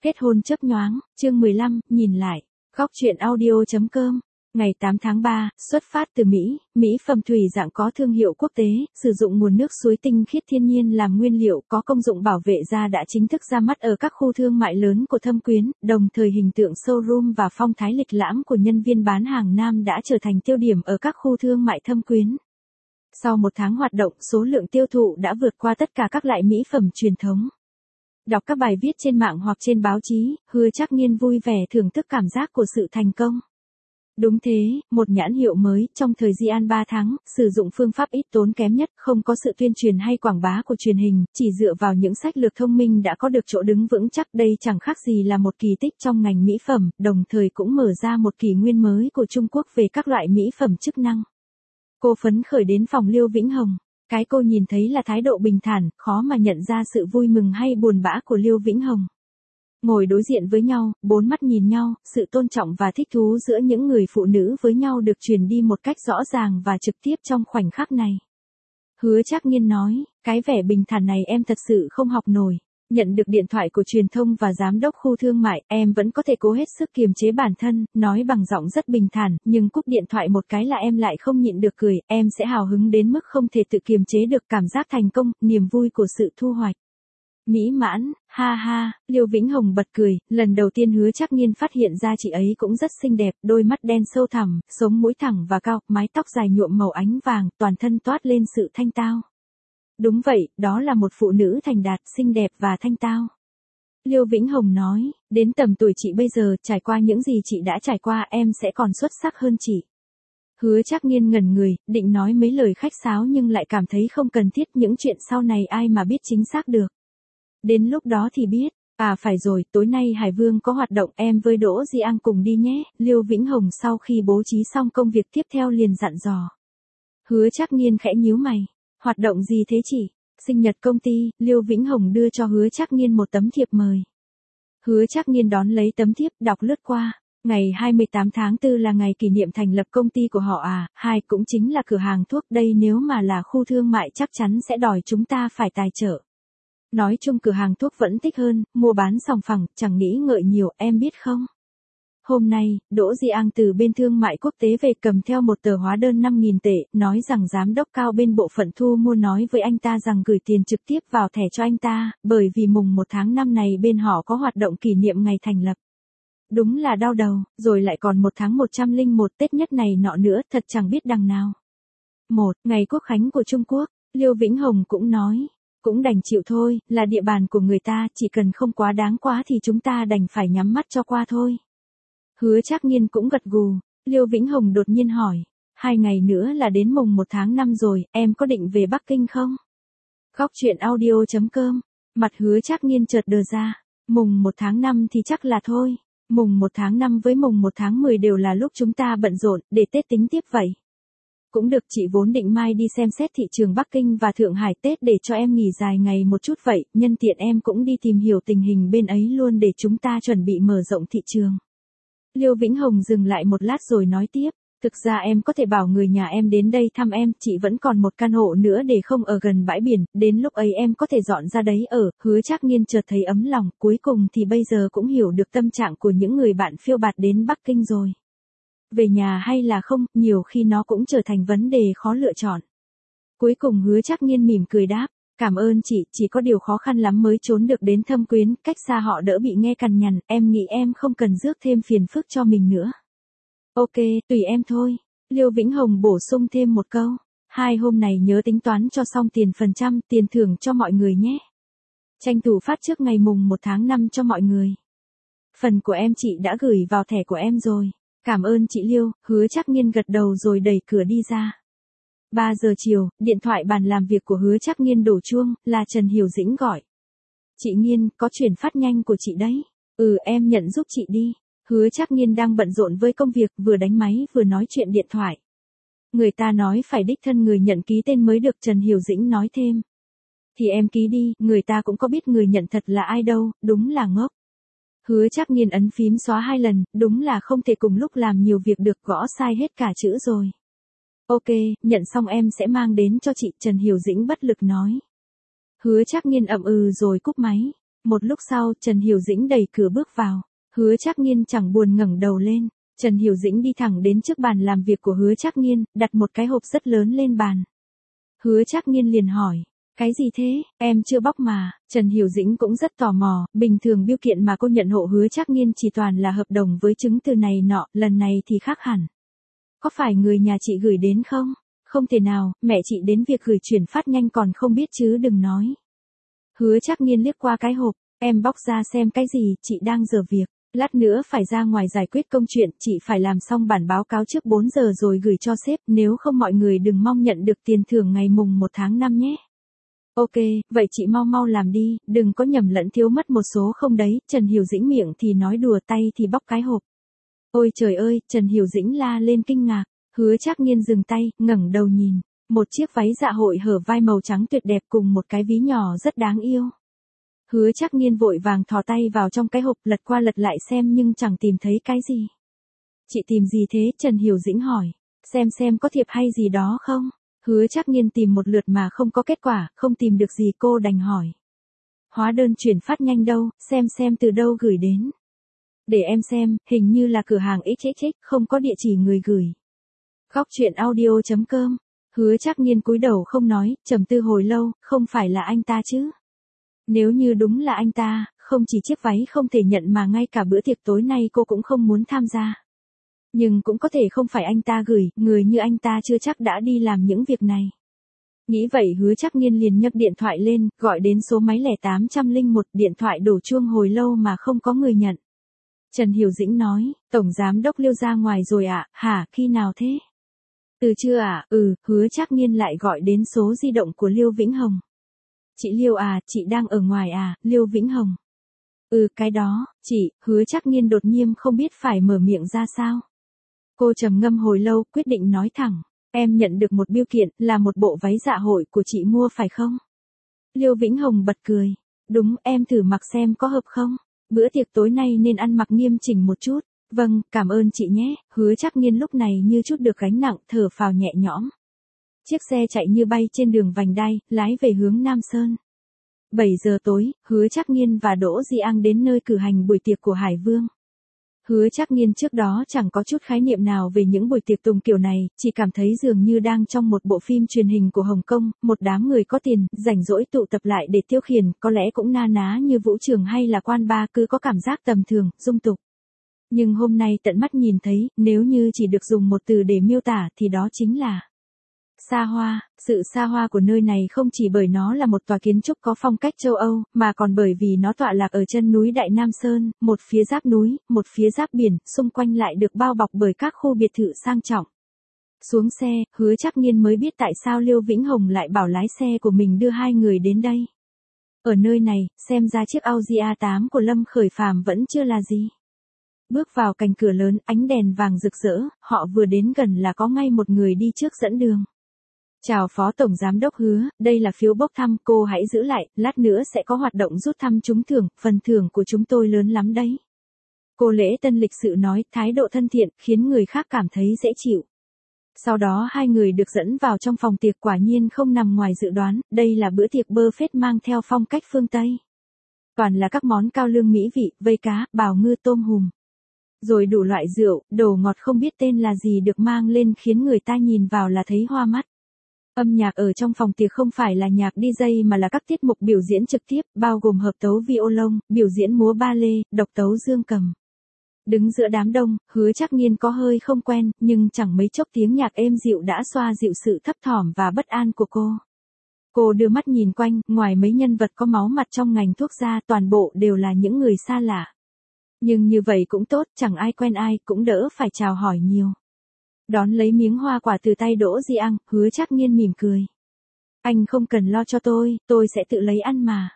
Kết hôn chớp nhoáng, chương 15, nhìn lại. Góc truyện audio.com. Ngày 8 tháng 3, xuất phát từ Mỹ, mỹ phẩm thủy dạng có thương hiệu quốc tế, sử dụng nguồn nước suối tinh khiết thiên nhiên làm nguyên liệu, có công dụng bảo vệ da đã chính thức ra mắt ở các khu thương mại lớn của Thâm Quyến, đồng thời hình tượng showroom và phong thái lịch lãm của nhân viên bán hàng nam đã trở thành tiêu điểm ở các khu thương mại Thâm Quyến. Sau một tháng hoạt động, số lượng tiêu thụ đã vượt qua tất cả các loại mỹ phẩm truyền thống. Đọc các bài viết trên mạng hoặc trên báo chí, Hứa Trác Nhiên vui vẻ thưởng thức cảm giác của sự thành công. Đúng thế, một nhãn hiệu mới, trong thời gian 3 tháng, sử dụng phương pháp ít tốn kém nhất, không có sự tuyên truyền hay quảng bá của truyền hình, chỉ dựa vào những sách lược thông minh đã có được chỗ đứng vững chắc. Đây chẳng khác gì là một kỳ tích trong ngành mỹ phẩm, đồng thời cũng mở ra một kỷ nguyên mới của Trung Quốc về các loại mỹ phẩm chức năng. Cô phấn khởi đến phòng Liêu Vĩnh Hồng. Cái cô nhìn thấy là thái độ bình thản, khó mà nhận ra sự vui mừng hay buồn bã của Liêu Vĩnh Hồng. Ngồi đối diện với nhau, bốn mắt nhìn nhau, sự tôn trọng và thích thú giữa những người phụ nữ với nhau được truyền đi một cách rõ ràng và trực tiếp trong khoảnh khắc này. Hứa Trác Nhiên nói, cái vẻ bình thản này em thật sự không học nổi. Nhận được điện thoại của truyền thông và giám đốc khu thương mại, em vẫn có thể cố hết sức kiềm chế bản thân, nói bằng giọng rất bình thản, nhưng cúp điện thoại một cái là em lại không nhịn được cười, em sẽ hào hứng đến mức không thể tự kiềm chế được cảm giác thành công, niềm vui của sự thu hoạch. Mỹ mãn, ha ha, Liêu Vĩnh Hồng bật cười, lần đầu tiên Hứa Trác Nhiên phát hiện ra chị ấy cũng rất xinh đẹp, đôi mắt đen sâu thẳm, sống mũi thẳng và cao, mái tóc dài nhuộm màu ánh vàng, toàn thân toát lên sự thanh tao. Đúng vậy, đó là một phụ nữ thành đạt, xinh đẹp và thanh tao. Liêu Vĩnh Hồng nói, đến tầm tuổi chị bây giờ, trải qua những gì chị đã trải qua, em sẽ còn xuất sắc hơn chị. Hứa Trác Nhiên ngẩn người, định nói mấy lời khách sáo nhưng lại cảm thấy không cần thiết, những chuyện sau này ai mà biết chính xác được. Đến lúc đó thì biết, à phải rồi, tối nay Hải Vương có hoạt động, em với Đỗ Di An cùng đi nhé. Liêu Vĩnh Hồng sau khi bố trí xong công việc tiếp theo liền dặn dò. Hứa Trác Nhiên khẽ nhíu mày. Hoạt động gì thế chị? Sinh nhật công ty, Liêu Vĩnh Hồng đưa cho Hứa Trác Nhiên một tấm thiệp mời. Hứa Trác Nhiên đón lấy tấm thiệp, đọc lướt qua. Ngày 28 tháng 4 là ngày kỷ niệm thành lập công ty của họ à, cũng chính là cửa hàng thuốc đây, nếu mà là khu thương mại chắc chắn sẽ đòi chúng ta phải tài trợ. Nói chung cửa hàng thuốc vẫn thích hơn, mua bán sòng phẳng, chẳng nghĩ ngợi nhiều, em biết không? Hôm nay, Đỗ Di An từ bên thương mại quốc tế về cầm theo một tờ hóa đơn 5.000 tệ, nói rằng giám đốc cao bên bộ phận thu mua nói với anh ta rằng gửi tiền trực tiếp vào thẻ cho anh ta, bởi vì mùng 1 tháng 5 này bên họ có hoạt động kỷ niệm ngày thành lập. Đúng là đau đầu, rồi lại còn 1 tháng 101 Tết nhất này nọ nữa, thật chẳng biết đằng nào. Ngày Quốc khánh của Trung Quốc, Liêu Vĩnh Hồng cũng nói. Cũng đành chịu thôi, là địa bàn của người ta, chỉ cần không quá đáng quá thì chúng ta đành phải nhắm mắt cho qua thôi. Hứa Trác Nhiên cũng gật gù. Liêu Vĩnh Hồng đột nhiên hỏi, 2 ngày nữa là đến mùng 1 tháng 5 rồi, em có định về Bắc Kinh không? Góc truyện audio.com. Mặt Hứa Trác Nhiên chợt đờ ra. Mùng 1 tháng 5 thì chắc là thôi. Mùng 1 tháng 5 với mùng 1 tháng 10 đều là lúc chúng ta bận rộn, để Tết tính tiếp vậy. Cũng được, chị vốn định mai đi xem xét thị trường Bắc Kinh và Thượng Hải Tết để cho em nghỉ dài ngày một chút vậy, nhân tiện em cũng đi tìm hiểu tình hình bên ấy luôn để chúng ta chuẩn bị mở rộng thị trường. Liêu Vĩnh Hồng dừng lại một lát rồi nói tiếp, thực ra em có thể bảo người nhà em đến đây thăm em, chị vẫn còn một căn hộ nữa để không ở gần bãi biển, đến lúc ấy em có thể dọn ra đấy ở. Hứa Trác Nhiên chợt thấy ấm lòng, cuối cùng thì bây giờ cũng hiểu được tâm trạng của những người bạn phiêu bạt đến Bắc Kinh rồi. Về nhà hay là không, nhiều khi nó cũng trở thành vấn đề khó lựa chọn. Cuối cùng Hứa Trác Nhiên mỉm cười đáp, cảm ơn chị, chỉ có điều khó khăn lắm mới trốn được đến Thâm Quyến, cách xa họ đỡ bị nghe cằn nhằn, em nghĩ em không cần rước thêm phiền phức cho mình nữa. Ok, tùy em thôi. Liêu Vĩnh Hồng bổ sung thêm một câu, 2 hôm này nhớ tính toán cho xong tiền phần trăm, tiền thưởng cho mọi người nhé. Tranh thủ phát trước ngày mùng 1 tháng 5 cho mọi người. Phần của em chị đã gửi vào thẻ của em rồi. Cảm ơn chị Liêu. Hứa Trác Nhiên gật đầu rồi đẩy cửa đi ra. 3 giờ chiều, điện thoại bàn làm việc của Hứa Trác Nhiên đổ chuông, là Trần Hiểu Dĩnh gọi. Chị Nhiên, có chuyển phát nhanh của chị đấy. Em nhận giúp chị đi. Hứa Trác Nhiên đang bận rộn với công việc, vừa đánh máy vừa nói chuyện điện thoại. Người ta nói phải đích thân người nhận ký tên mới được, Trần Hiểu Dĩnh nói thêm. Thì em ký đi, người ta cũng có biết người nhận thật là ai đâu, đúng là ngốc. Hứa Trác Nhiên ấn phím xóa 2 lần, đúng là không thể cùng lúc làm nhiều việc được, gõ sai hết cả chữ rồi. Ok, nhận xong em sẽ mang đến cho chị, Trần Hiểu Dĩnh bất lực nói. Hứa Trác Nhiên ậm rồi cúp máy. Một lúc sau, Trần Hiểu Dĩnh đẩy cửa bước vào. Hứa Trác Nghiên chẳng buồn ngẩng đầu lên. Trần Hiểu Dĩnh đi thẳng đến trước bàn làm việc của Hứa Trác Nghiên, đặt một cái hộp rất lớn lên bàn. Hứa Trác Nghiên liền hỏi, cái gì thế, em chưa bóc mà. Trần Hiểu Dĩnh cũng rất tò mò, bình thường biêu kiện mà cô nhận hộ Hứa Trác Nghiên chỉ toàn là hợp đồng với chứng từ này nọ, lần này thì khác hẳn. Có phải người nhà chị gửi đến không? Không thể nào, mẹ chị đến việc gửi chuyển phát nhanh còn không biết chứ đừng nói. Hứa Trác Nghiên liếc qua cái hộp, em bóc ra xem cái gì, chị đang giờ việc. Lát nữa phải ra ngoài giải quyết công chuyện, chị phải làm xong bản báo cáo trước 4 giờ rồi gửi cho sếp, nếu không mọi người đừng mong nhận được tiền thưởng ngày mùng 1 tháng 5 nhé. Ok, vậy chị mau mau làm đi, đừng có nhầm lẫn thiếu mất một số không đấy. Trần Hiểu Dĩnh miệng thì nói đùa, tay thì bóc cái hộp. Ôi trời ơi, Trần Hiểu Dĩnh la lên kinh ngạc. Hứa Trác Nghiên dừng tay, ngẩng đầu nhìn. Một chiếc váy dạ hội hở vai màu trắng tuyệt đẹp cùng một cái ví nhỏ rất đáng yêu. Hứa Trác Nghiên vội vàng thò tay vào trong cái hộp, lật qua lật lại xem nhưng chẳng tìm thấy cái gì. Chị tìm gì thế? Trần Hiểu Dĩnh hỏi. Xem có thiệp hay gì đó không? Hứa Trác Nghiên tìm một lượt mà không có kết quả, không tìm được gì cô đành hỏi. Hóa đơn chuyển phát nhanh đâu, xem từ đâu gửi đến. Để em xem, hình như là cửa hàng XXX, không có địa chỉ người gửi. Góc truyện audio.com. Hứa Trác Nghiên cúi đầu không nói, trầm tư hồi lâu, không phải là anh ta chứ? Nếu như đúng là anh ta, không chỉ chiếc váy không thể nhận mà ngay cả bữa tiệc tối nay cô cũng không muốn tham gia. Nhưng cũng có thể không phải anh ta gửi, người như anh ta chưa chắc đã đi làm những việc này. Nghĩ vậy Hứa Trác Nghiên liền nhấc điện thoại lên, gọi đến số máy 0801, điện thoại đổ chuông hồi lâu mà không có người nhận. Trần Hiểu Dĩnh nói, Tổng Giám Đốc Liêu ra ngoài rồi ạ, hả, khi nào thế? Từ trưa à, Hứa Trác Nghiên lại gọi đến số di động của Liêu Vĩnh Hồng. Chị Liêu à, chị đang ở ngoài à, Liêu Vĩnh Hồng. Cái đó, chị, Hứa Trác Nghiên đột nhiên không biết phải mở miệng ra sao. Cô trầm ngâm hồi lâu, quyết định nói thẳng, em nhận được một biêu kiện, là một bộ váy dạ hội của chị mua phải không? Liêu Vĩnh Hồng bật cười, đúng, em thử mặc xem có hợp không? Bữa tiệc tối nay nên ăn mặc nghiêm chỉnh một chút. Vâng, cảm ơn chị nhé. Hứa Trác Nghiên lúc này như chút được gánh nặng, thở phào nhẹ nhõm. Chiếc xe chạy như bay trên đường vành đai, lái về hướng Nam Sơn. 7 giờ tối, Hứa Trác Nghiên và Đỗ Di Ang đến nơi cử hành buổi tiệc của Hải Vương. Hứa Trác Nghiên trước đó chẳng có chút khái niệm nào về những buổi tiệc tùng kiểu này, chỉ cảm thấy dường như đang trong một bộ phim truyền hình của Hồng Kông, một đám người có tiền, rảnh rỗi tụ tập lại để tiêu khiển, có lẽ cũng na ná như vũ trường hay là quan bar, cứ có cảm giác tầm thường, dung tục. Nhưng hôm nay tận mắt nhìn thấy, nếu như chỉ được dùng một từ để miêu tả thì đó chính là xa hoa. Sự xa hoa của nơi này không chỉ bởi nó là một tòa kiến trúc có phong cách châu Âu, mà còn bởi vì nó tọa lạc ở chân núi Đại Nam Sơn, một phía giáp núi, một phía giáp biển, xung quanh lại được bao bọc bởi các khu biệt thự sang trọng. Xuống xe, Hứa Trác Nghiên mới biết tại sao Liêu Vĩnh Hồng lại bảo lái xe của mình đưa hai người đến đây. Ở nơi này, xem ra chiếc Audi A8 của Lâm Khởi Phàm vẫn chưa là gì. Bước vào cánh cửa lớn, ánh đèn vàng rực rỡ, họ vừa đến gần là có ngay một người đi trước dẫn đường. Chào Phó Tổng Giám Đốc Hứa, đây là phiếu bốc thăm, cô hãy giữ lại, lát nữa sẽ có hoạt động rút thăm trúng thưởng, phần thưởng của chúng tôi lớn lắm đấy. Cô Lễ Tân lịch sự nói, thái độ thân thiện, khiến người khác cảm thấy dễ chịu. Sau đó hai người được dẫn vào trong phòng tiệc, quả nhiên không nằm ngoài dự đoán, đây là bữa tiệc buffet mang theo phong cách phương Tây. Toàn là các món cao lương mỹ vị, vây cá, bào ngư, tôm hùm. Rồi đủ loại rượu, đồ ngọt không biết tên là gì được mang lên khiến người ta nhìn vào là thấy hoa mắt. Âm nhạc ở trong phòng tiệc không phải là nhạc DJ mà là các tiết mục biểu diễn trực tiếp, bao gồm hợp tấu violon, biểu diễn múa ba lê, độc tấu dương cầm. Đứng giữa đám đông, Hứa Trác Nghiên có hơi không quen, nhưng chẳng mấy chốc tiếng nhạc êm dịu đã xoa dịu sự thấp thỏm và bất an của cô. Cô đưa mắt nhìn quanh, ngoài mấy nhân vật có máu mặt trong ngành thuốc ra, toàn bộ đều là những người xa lạ. Nhưng như vậy cũng tốt, chẳng ai quen ai, cũng đỡ phải chào hỏi nhiều. Đón lấy miếng hoa quả từ tay Đỗ Di Ang, Hứa Trác Nghiên mỉm cười. Anh không cần lo cho tôi sẽ tự lấy ăn mà.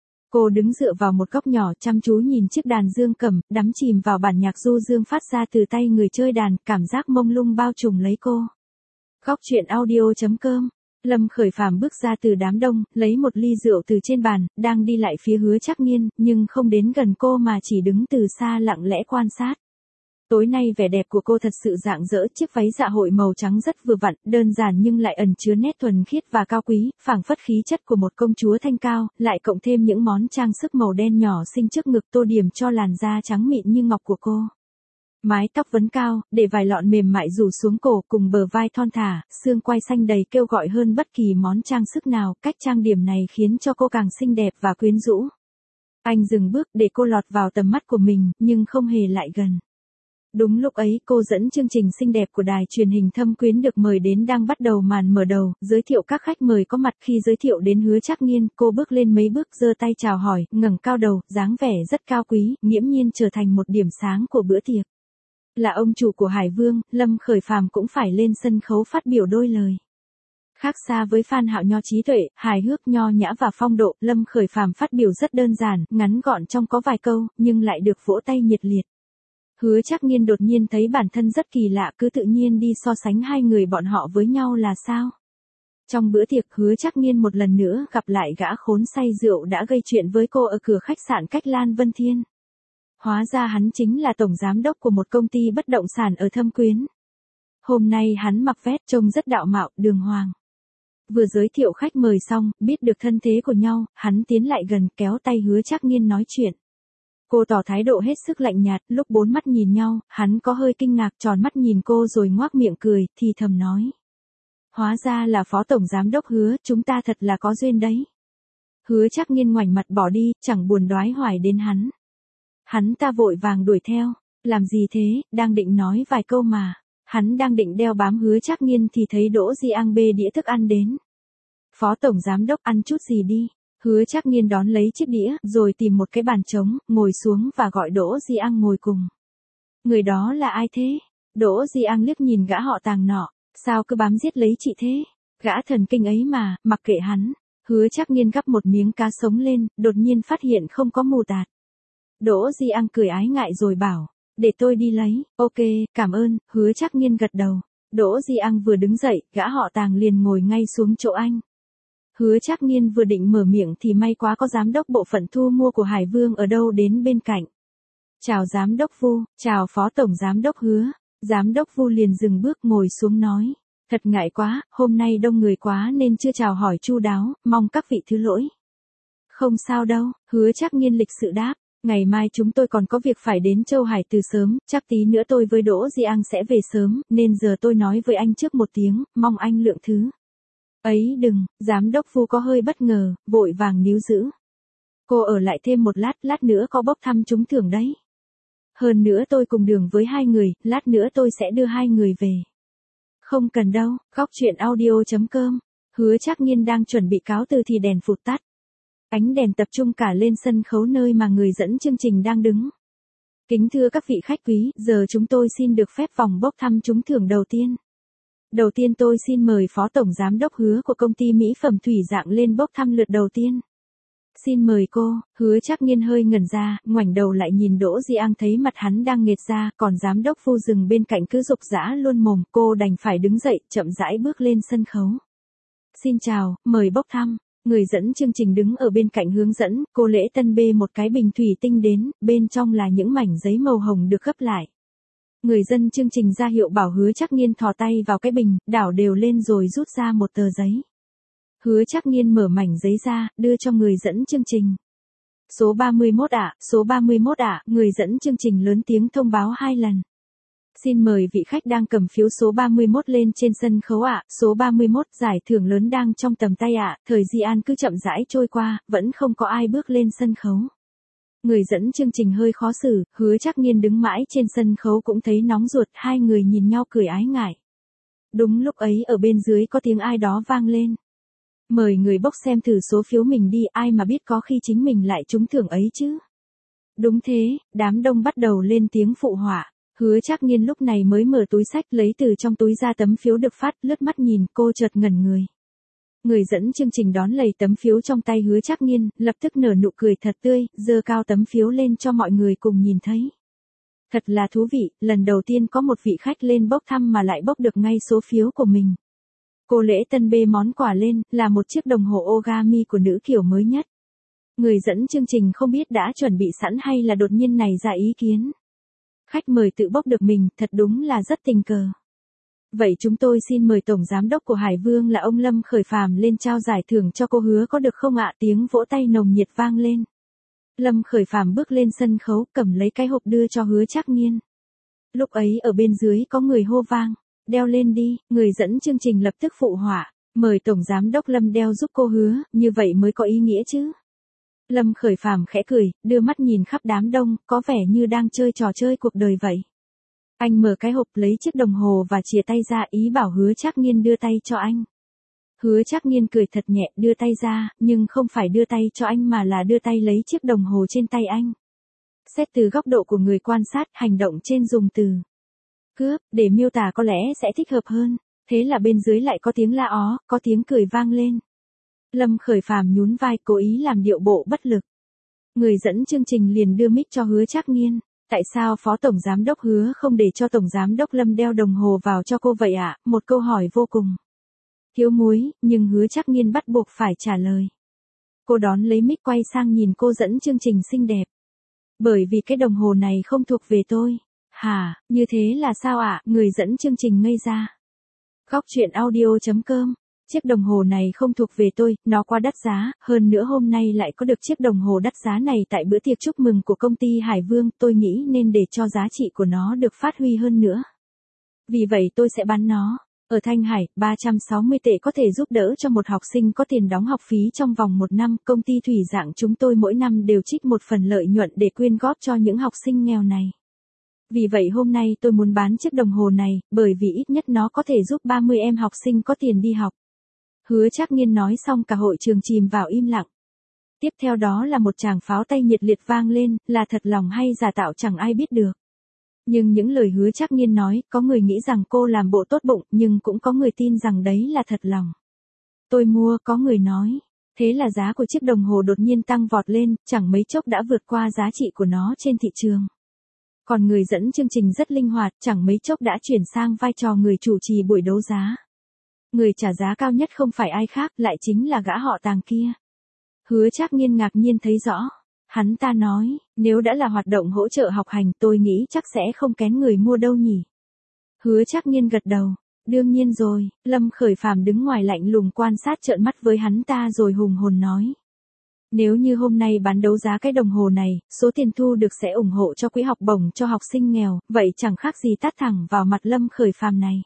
Cô đứng dựa vào một góc nhỏ chăm chú nhìn chiếc đàn dương cầm, đắm chìm vào bản nhạc du dương phát ra từ tay người chơi đàn, cảm giác mông lung bao trùm lấy cô. Góc truyện audio.com. Lâm Khởi Phàm bước ra từ đám đông, lấy một ly rượu từ trên bàn, đang đi lại phía Hứa Trác Nghiên, nhưng không đến gần cô mà chỉ đứng từ xa lặng lẽ quan sát. Tối nay vẻ đẹp của cô thật sự rạng rỡ, chiếc váy dạ hội màu trắng rất vừa vặn, đơn giản nhưng lại ẩn chứa nét thuần khiết và cao quý, phảng phất khí chất của một công chúa thanh cao, lại cộng thêm những món trang sức màu đen nhỏ xinh trước ngực tô điểm cho làn da trắng mịn như ngọc của cô. Mái tóc vấn cao, để vài lọn mềm mại rủ xuống cổ cùng bờ vai thon thả, xương quai xanh đầy kêu gọi hơn bất kỳ món trang sức nào, cách trang điểm này khiến cho cô càng xinh đẹp và quyến rũ. Anh dừng bước để cô lọt vào tầm mắt của mình, nhưng không hề lại gần. Đúng lúc ấy cô dẫn chương trình xinh đẹp của đài truyền hình Thâm Quyến được mời đến đang bắt đầu màn mở đầu, giới thiệu các khách mời có mặt. Khi giới thiệu đến Hứa Trác Nghiên, cô bước lên mấy bước giơ tay chào hỏi, ngẩng cao đầu, dáng vẻ rất cao quý, nghiễm nhiên trở thành một điểm sáng của bữa tiệc. Là ông chủ của Hải Vương, Lâm Khởi Phàm cũng phải lên sân khấu phát biểu đôi lời. Khác xa với Phan Hạo Nho trí tuệ, hài hước nho nhã và phong độ, Lâm Khởi Phàm phát biểu rất đơn giản, ngắn gọn trong có vài câu, nhưng lại được vỗ tay nhiệt liệt. Hứa Trác Nghiên đột nhiên thấy bản thân rất kỳ lạ, cứ tự nhiên đi so sánh hai người bọn họ với nhau là sao? Trong bữa tiệc, Hứa Trác Nghiên một lần nữa gặp lại gã khốn say rượu đã gây chuyện với cô ở cửa khách sạn cách Lan Vân Thiên. Hóa ra hắn chính là tổng giám đốc của một công ty bất động sản ở Thâm Quyến. Hôm nay hắn mặc vest trông rất đạo mạo, đường hoàng. Vừa giới thiệu khách mời xong, biết được thân thế của nhau, hắn tiến lại gần kéo tay Hứa Trác Nghiên nói chuyện. Cô tỏ thái độ hết sức lạnh nhạt, lúc bốn mắt nhìn nhau, hắn có hơi kinh ngạc tròn mắt nhìn cô rồi ngoác miệng cười, thì thầm nói. Hóa ra là phó tổng giám đốc Hứa, chúng ta thật là có duyên đấy. Hứa Trác Nghiên ngoảnh mặt bỏ đi, chẳng buồn đoái hoài đến hắn. Hắn ta vội vàng đuổi theo, làm gì thế, đang định nói vài câu mà. Hắn đang định đeo bám Hứa Trác Nghiên thì thấy Đỗ Di Ang bê đĩa thức ăn đến. Phó tổng giám đốc ăn chút gì đi. Hứa Trác Nghiên đón lấy chiếc đĩa, rồi tìm một cái bàn trống, ngồi xuống và gọi Đỗ Di Ang ngồi cùng. Người đó là ai thế? Đỗ Di Ang liếc nhìn gã họ Tàng nọ, sao cứ bám giết lấy chị thế? Gã thần kinh ấy mà, mặc kệ hắn. Hứa Trác Nghiên gắp một miếng cá sống lên, đột nhiên phát hiện không có mù tạt. Đỗ Di Ang cười ái ngại rồi bảo, để tôi đi lấy. Ok, cảm ơn. Hứa Trác Nghiên gật đầu. Đỗ Di Ang vừa đứng dậy, gã họ Tàng liền ngồi ngay xuống chỗ anh. Hứa Trác Nghiên vừa định mở miệng thì may quá có giám đốc bộ phận thu mua của Hải Vương ở đâu đến bên cạnh. Chào giám đốc Vu, chào phó tổng giám đốc Hứa. Giám đốc Vu liền dừng bước ngồi xuống nói. Thật ngại quá, hôm nay đông người quá nên chưa chào hỏi chu đáo, mong các vị thứ lỗi. Không sao đâu, Hứa Trác Nghiên lịch sự đáp. Ngày mai chúng tôi còn có việc phải đến Châu Hải từ sớm, chắc tí nữa tôi với Đỗ Di Ang sẽ về sớm, nên giờ tôi nói với anh trước một tiếng, mong anh lượng thứ. Ấy đừng, giám đốc Vu có hơi bất ngờ, vội vàng níu giữ. Cô ở lại thêm một lát nữa có bốc thăm trúng thưởng đấy. Hơn nữa tôi cùng đường với hai người, lát nữa tôi sẽ đưa hai người về. Không cần đâu, góc chuyện audio.com. Hứa Trác Nghiên đang chuẩn bị cáo từ thì đèn phụt tắt. Ánh đèn tập trung cả lên sân khấu nơi mà người dẫn chương trình đang đứng. Kính thưa các vị khách quý, giờ chúng tôi xin được phép vòng bốc thăm trúng thưởng đầu tiên. Đầu tiên tôi xin mời phó tổng giám đốc Hứa của công ty mỹ phẩm Thủy Dạng lên bốc thăm lượt đầu tiên. Xin mời cô. Hứa Trác Nghiên hơi ngẩn ra, ngoảnh đầu lại nhìn Đỗ Di Ang thấy mặt hắn đang nghệt ra, còn giám đốc Vu dừng bên cạnh cứ rục rã luôn mồm, cô đành phải đứng dậy, chậm rãi bước lên sân khấu. Xin chào, mời bốc thăm. Người dẫn chương trình đứng ở bên cạnh hướng dẫn, cô Lễ Tân bê một cái bình thủy tinh đến, bên trong là những mảnh giấy màu hồng được gấp lại. Người dân chương trình ra hiệu bảo Hứa Trác Nghiên thò tay vào cái bình, đảo đều lên rồi rút ra một tờ giấy. Hứa Trác Nghiên mở mảnh giấy ra, đưa cho người dẫn chương trình. Số 31 ạ, số 31 ạ, người dẫn chương trình lớn tiếng thông báo 2 lần. Xin mời vị khách đang cầm phiếu số 31 lên trên sân khấu ạ, số 31 giải thưởng lớn đang trong tầm tay ạ, thời gian cứ chậm rãi trôi qua, vẫn không có ai bước lên sân khấu. Người dẫn chương trình hơi khó xử, Hứa Trác Nghiên đứng mãi trên sân khấu cũng thấy nóng ruột, hai người nhìn nhau cười ái ngại. Đúng lúc ấy ở bên dưới có tiếng ai đó vang lên. Mời người bốc xem thử số phiếu mình đi, ai mà biết có khi chính mình lại trúng thưởng ấy chứ. Đúng thế, đám đông bắt đầu lên tiếng phụ họa. Hứa Trác Nghiên lúc này mới mở túi xách lấy từ trong túi ra tấm phiếu được phát, lướt mắt nhìn, cô chợt ngẩn người. Người dẫn chương trình đón lấy tấm phiếu trong tay Hứa Trác Nghiên, lập tức nở nụ cười thật tươi, giơ cao tấm phiếu lên cho mọi người cùng nhìn thấy. Thật là thú vị, lần đầu tiên có một vị khách lên bốc thăm mà lại bốc được ngay số phiếu của mình. Cô Lễ Tân bê món quà lên, là một chiếc đồng hồ Ogami của nữ kiểu mới nhất. Người dẫn chương trình không biết đã chuẩn bị sẵn hay là đột nhiên này ra ý kiến. Khách mời tự bốc được mình, thật đúng là rất tình cờ. Vậy chúng tôi xin mời Tổng Giám đốc của Hải Vương là ông Lâm Khởi Phàm lên trao giải thưởng cho cô Hứa có được không ạ? Tiếng vỗ tay nồng nhiệt vang lên. Lâm Khởi Phàm bước lên sân khấu, cầm lấy cái hộp đưa cho Hứa Trác Nghiên. Lúc ấy ở bên dưới có người hô vang, đeo lên đi, người dẫn chương trình lập tức phụ họa, mời Tổng Giám đốc Lâm đeo giúp cô Hứa, như vậy mới có ý nghĩa chứ. Lâm Khởi Phàm khẽ cười, đưa mắt nhìn khắp đám đông, có vẻ như đang chơi trò chơi cuộc đời vậy. Anh mở cái hộp lấy chiếc đồng hồ và chìa tay ra, ý bảo Hứa Trác Nghiên đưa tay cho anh. Hứa Trác Nghiên cười thật nhẹ, đưa tay ra, nhưng không phải đưa tay cho anh mà là đưa tay lấy chiếc đồng hồ trên tay anh. Xét từ góc độ của người quan sát, hành động trên dùng từ cướp để miêu tả có lẽ sẽ thích hợp hơn. Thế là bên dưới lại có tiếng la ó, có tiếng cười vang lên. Lâm Khởi Phàm nhún vai, cố ý làm điệu bộ bất lực. Người dẫn chương trình liền đưa mic cho Hứa Trác Nghiên. Tại sao Phó Tổng Giám đốc Hứa không để cho Tổng Giám đốc Lâm đeo đồng hồ vào cho cô vậy ạ? Một câu hỏi vô cùng thiếu muối, nhưng Hứa Trác Nghiên bắt buộc phải trả lời. Cô đón lấy mic quay sang nhìn cô dẫn chương trình xinh đẹp. Bởi vì cái đồng hồ này không thuộc về tôi. Hả, như thế là sao ạ? Người dẫn chương trình ngây ra. Góc truyện audio.com. Chiếc đồng hồ này không thuộc về tôi, nó quá đắt giá, hơn nữa hôm nay lại có được chiếc đồng hồ đắt giá này tại bữa tiệc chúc mừng của công ty Hải Vương, tôi nghĩ nên để cho giá trị của nó được phát huy hơn nữa. Vì vậy tôi sẽ bán nó. Ở Thanh Hải, 360 tệ có thể giúp đỡ cho một học sinh có tiền đóng học phí trong vòng 1 năm. Công ty Thủy Dạng chúng tôi mỗi năm đều trích một phần lợi nhuận để quyên góp cho những học sinh nghèo này. Vì vậy hôm nay tôi muốn bán chiếc đồng hồ này, bởi vì ít nhất nó có thể giúp 30 em học sinh có tiền đi học. Hứa Trác Nghiên nói xong cả hội trường chìm vào im lặng. Tiếp theo đó là một tràng pháo tay nhiệt liệt vang lên, là thật lòng hay giả tạo chẳng ai biết được. Nhưng những lời Hứa Trác Nghiên nói, có người nghĩ rằng cô làm bộ tốt bụng, nhưng cũng có người tin rằng đấy là thật lòng. Tôi mua, có người nói. Thế là giá của chiếc đồng hồ đột nhiên tăng vọt lên, chẳng mấy chốc đã vượt qua giá trị của nó trên thị trường. Còn người dẫn chương trình rất linh hoạt, chẳng mấy chốc đã chuyển sang vai trò người chủ trì buổi đấu giá. Người trả giá cao nhất không phải ai khác, lại chính là gã họ Tàng kia. Hứa Trác Nghiên ngạc nhiên thấy rõ. Hắn ta nói, nếu đã là hoạt động hỗ trợ học hành tôi nghĩ chắc sẽ không kén người mua đâu nhỉ. Hứa Trác Nghiên gật đầu. Đương nhiên rồi, Lâm Khởi Phàm đứng ngoài lạnh lùng quan sát trợn mắt với hắn ta rồi hùng hồn nói. Nếu như hôm nay bán đấu giá cái đồng hồ này, số tiền thu được sẽ ủng hộ cho quỹ học bổng cho học sinh nghèo, vậy chẳng khác gì tát thẳng vào mặt Lâm Khởi Phàm này.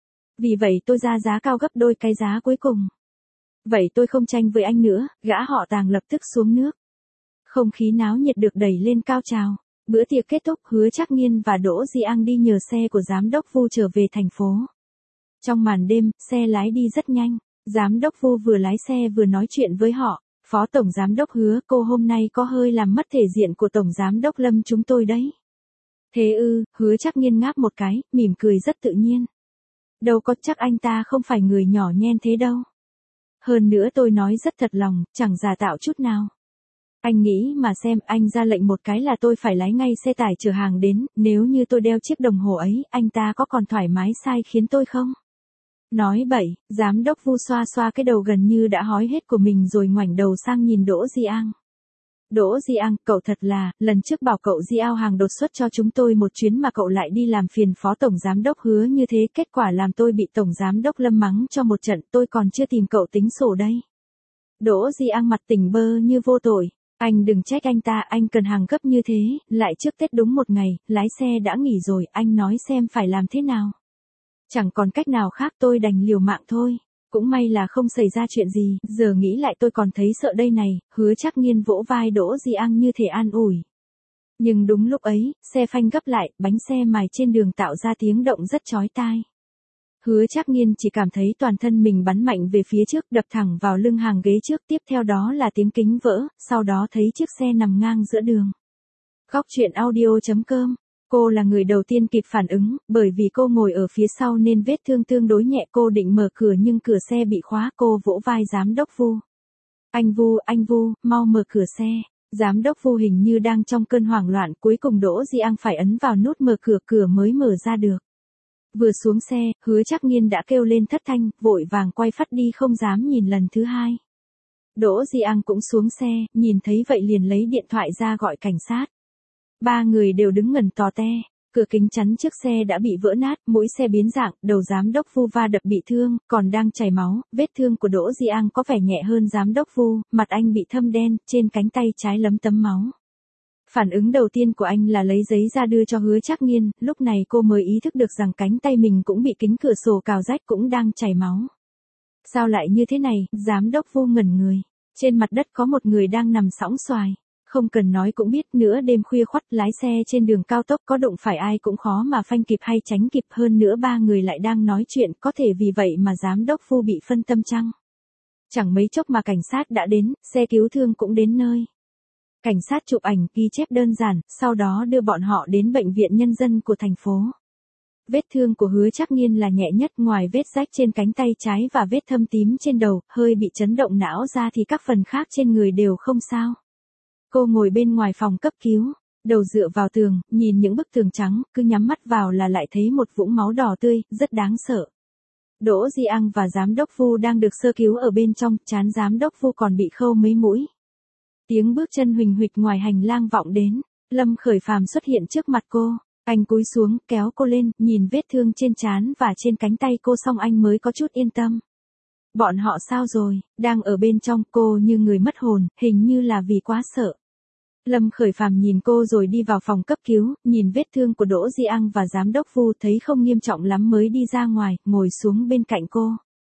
Vì vậy tôi ra giá cao gấp đôi cái giá cuối cùng. Vậy tôi không tranh với anh nữa, gã họ Tàng lập tức xuống nước. Không khí náo nhiệt được đẩy lên cao trào. Bữa tiệc kết thúc, Hứa Trác Nghiên và Đỗ Di Ang đi nhờ xe của Giám đốc Vu trở về thành phố. Trong màn đêm, xe lái đi rất nhanh. Giám đốc Vu vừa lái xe vừa nói chuyện với họ. Phó Tổng Giám đốc Hứa, cô hôm nay có hơi làm mất thể diện của Tổng Giám đốc Lâm chúng tôi đấy. Thế ư, Hứa Trác Nghiên ngáp một cái, mỉm cười rất tự nhiên. Đâu có, chắc anh ta không phải người nhỏ nhen thế đâu. Hơn nữa tôi nói rất thật lòng, chẳng giả tạo chút nào. Anh nghĩ mà xem, anh ra lệnh một cái là tôi phải lái ngay xe tải chở hàng đến, nếu như tôi đeo chiếc đồng hồ ấy, anh ta có còn thoải mái sai khiến tôi không? Nói bậy, Giám đốc Vu xoa xoa cái đầu gần như đã hói hết của mình rồi ngoảnh đầu sang nhìn Đỗ Di Ang. Đỗ Di Ang, cậu thật là, lần trước bảo cậu di ao hàng đột xuất cho chúng tôi một chuyến mà cậu lại đi làm phiền Phó Tổng Giám đốc Hứa như thế, kết quả làm tôi bị Tổng Giám đốc Lâm mắng cho một trận, tôi còn chưa tìm cậu tính sổ đây. Đỗ Di Ang mặt tỉnh bơ như vô tội. Anh đừng trách anh ta, anh cần hàng gấp như thế, lại trước Tết đúng 1 ngày, lái xe đã nghỉ rồi, anh nói xem phải làm thế nào. Chẳng còn cách nào khác, tôi đành liều mạng thôi. Cũng may là không xảy ra chuyện gì, giờ nghĩ lại tôi còn thấy sợ đây này. Hứa Trác Nghiên vỗ vai Đỗ Di Ang như thể an ủi. Nhưng đúng lúc ấy, xe phanh gấp lại, bánh xe mài trên đường tạo ra tiếng động rất chói tai. Hứa Trác Nghiên chỉ cảm thấy toàn thân mình bắn mạnh về phía trước, đập thẳng vào lưng hàng ghế trước, tiếp theo đó là tiếng kính vỡ, sau đó thấy chiếc xe nằm ngang giữa đường. Góc truyện audio.com. Cô là người đầu tiên kịp phản ứng, bởi vì cô ngồi ở phía sau nên vết thương tương đối nhẹ. Cô định mở cửa nhưng cửa xe bị khóa, cô vỗ vai Giám đốc Vu. Anh Vu, mau mở cửa xe. Giám đốc Vu hình như đang trong cơn hoảng loạn, cuối cùng Đỗ Di Ang phải ấn vào nút mở cửa, cửa mới mở ra được. Vừa xuống xe, Hứa Trác Nghiên đã kêu lên thất thanh, vội vàng quay phắt đi không dám nhìn lần thứ hai. Đỗ Di Ang cũng xuống xe, nhìn thấy vậy liền lấy điện thoại ra gọi cảnh sát. 3 người đều đứng ngẩn tò te. Cửa kính chắn trước xe đã bị vỡ nát, mũi xe biến dạng, đầu giám đốc Vu va đập bị thương, còn đang chảy máu, vết thương của Đỗ Di Ang có vẻ nhẹ hơn giám đốc Vu, mặt anh bị thâm đen, trên cánh tay trái lấm tấm máu. Phản ứng đầu tiên của anh là lấy giấy ra đưa cho Hứa Trác Nghiên, lúc này cô mới ý thức được rằng cánh tay mình cũng bị kính cửa sổ cào rách cũng đang chảy máu. Sao lại như thế này, giám đốc Vu ngẩn người. Trên mặt đất có một người đang nằm sõng xoài. Không cần nói cũng biết nữa đêm khuya khoắt lái xe trên đường cao tốc có đụng phải ai cũng khó mà phanh kịp hay tránh kịp, hơn nữa ba người lại đang nói chuyện, có thể vì vậy mà giám đốc Vu bị phân tâm chăng? Chẳng mấy chốc mà cảnh sát đã đến, xe cứu thương cũng đến nơi. Cảnh sát chụp ảnh, ghi chép đơn giản, sau đó đưa bọn họ đến bệnh viện nhân dân của thành phố. Vết thương của Hứa Trác Nghiên là nhẹ nhất, ngoài vết rách trên cánh tay trái và vết thâm tím trên đầu, hơi bị chấn động não ra thì các phần khác trên người đều không sao. Cô ngồi bên ngoài phòng cấp cứu, đầu dựa vào tường, nhìn những bức tường trắng, cứ nhắm mắt vào là lại thấy một vũng máu đỏ tươi, rất đáng sợ. Đỗ Di Ang và giám đốc Vu đang được sơ cứu ở bên trong, trán giám đốc Vu còn bị khâu mấy mũi. Tiếng bước chân huỳnh huỵch ngoài hành lang vọng đến, Lâm Khởi Phàm xuất hiện trước mặt cô, anh cúi xuống, kéo cô lên, nhìn vết thương trên trán và trên cánh tay cô xong anh mới có chút yên tâm. Bọn họ sao rồi, đang ở bên trong, cô như người mất hồn, hình như là vì quá sợ. Lâm Khởi Phàm nhìn cô rồi đi vào phòng cấp cứu, nhìn vết thương của Đỗ Di Ang và giám đốc Vu thấy không nghiêm trọng lắm mới đi ra ngoài, ngồi xuống bên cạnh cô.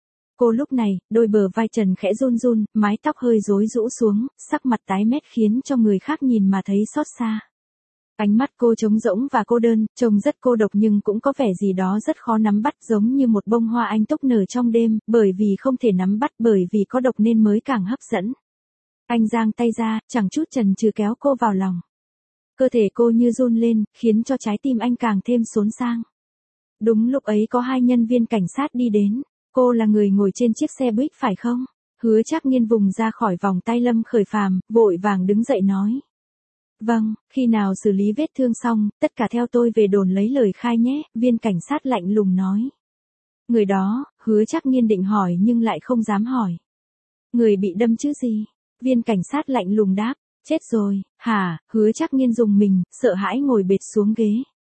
Cô lúc này, đôi bờ vai trần khẽ run run, mái tóc hơi rối rũ xuống, sắc mặt tái mét khiến cho người khác nhìn mà thấy xót xa. Ánh mắt cô trống rỗng và cô đơn, trông rất cô độc nhưng cũng có vẻ gì đó rất khó nắm bắt, giống như một bông hoa anh túc nở trong đêm, bởi vì không thể nắm bắt, bởi vì có độc nên mới càng hấp dẫn. Anh giang tay ra, chẳng chút chần chừ kéo cô vào lòng. Cơ thể cô như run lên, khiến cho trái tim anh càng thêm xốn sang. Đúng lúc ấy có hai nhân viên cảnh sát đi đến. Cô là người ngồi trên chiếc xe buýt phải không? Hứa Trác Nghiên vùng ra khỏi vòng tay Lâm Khởi Phàm, vội vàng đứng dậy nói. Vâng, khi nào xử lý vết thương xong, tất cả theo tôi về đồn lấy lời khai nhé, viên cảnh sát lạnh lùng nói. Người đó, Hứa Trác Nghiên định hỏi nhưng lại không dám hỏi. Người bị đâm chứ gì? Viên cảnh sát lạnh lùng đáp, chết rồi, hả? Hứa Trác Nghiên rùng mình, sợ hãi ngồi bệt xuống ghế.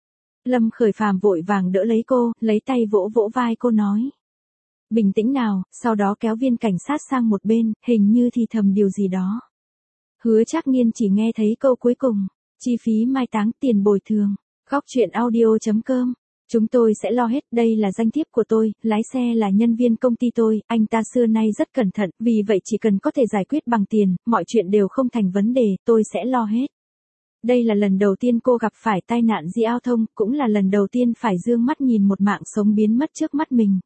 Lâm Khởi Phàm vội vàng đỡ lấy cô, lấy tay vỗ vỗ vai cô nói. Bình tĩnh nào, sau đó kéo viên cảnh sát sang một bên, hình như thì thầm điều gì đó. Hứa Trác Nghiên chỉ nghe thấy câu cuối cùng, chi phí mai táng, tiền bồi thường. Góc truyện audio.com. Chúng tôi sẽ lo hết, đây là danh thiếp của tôi, lái xe là nhân viên công ty tôi, anh ta xưa nay rất cẩn thận, vì vậy chỉ cần có thể giải quyết bằng tiền, mọi chuyện đều không thành vấn đề, tôi sẽ lo hết. Đây là lần đầu tiên cô gặp phải tai nạn giao thông, cũng là lần đầu tiên phải dương mắt nhìn một mạng sống biến mất trước mắt mình.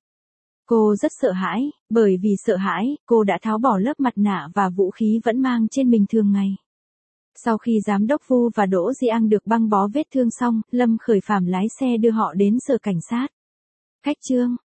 Cô rất sợ hãi, bởi vì sợ hãi, cô đã tháo bỏ lớp mặt nạ và vũ khí vẫn mang trên mình thường ngày. Sau khi giám đốc Vu và Đỗ Di Ang được băng bó vết thương xong, Lâm Khởi Phàm lái xe đưa họ đến sở cảnh sát. Khách Trương,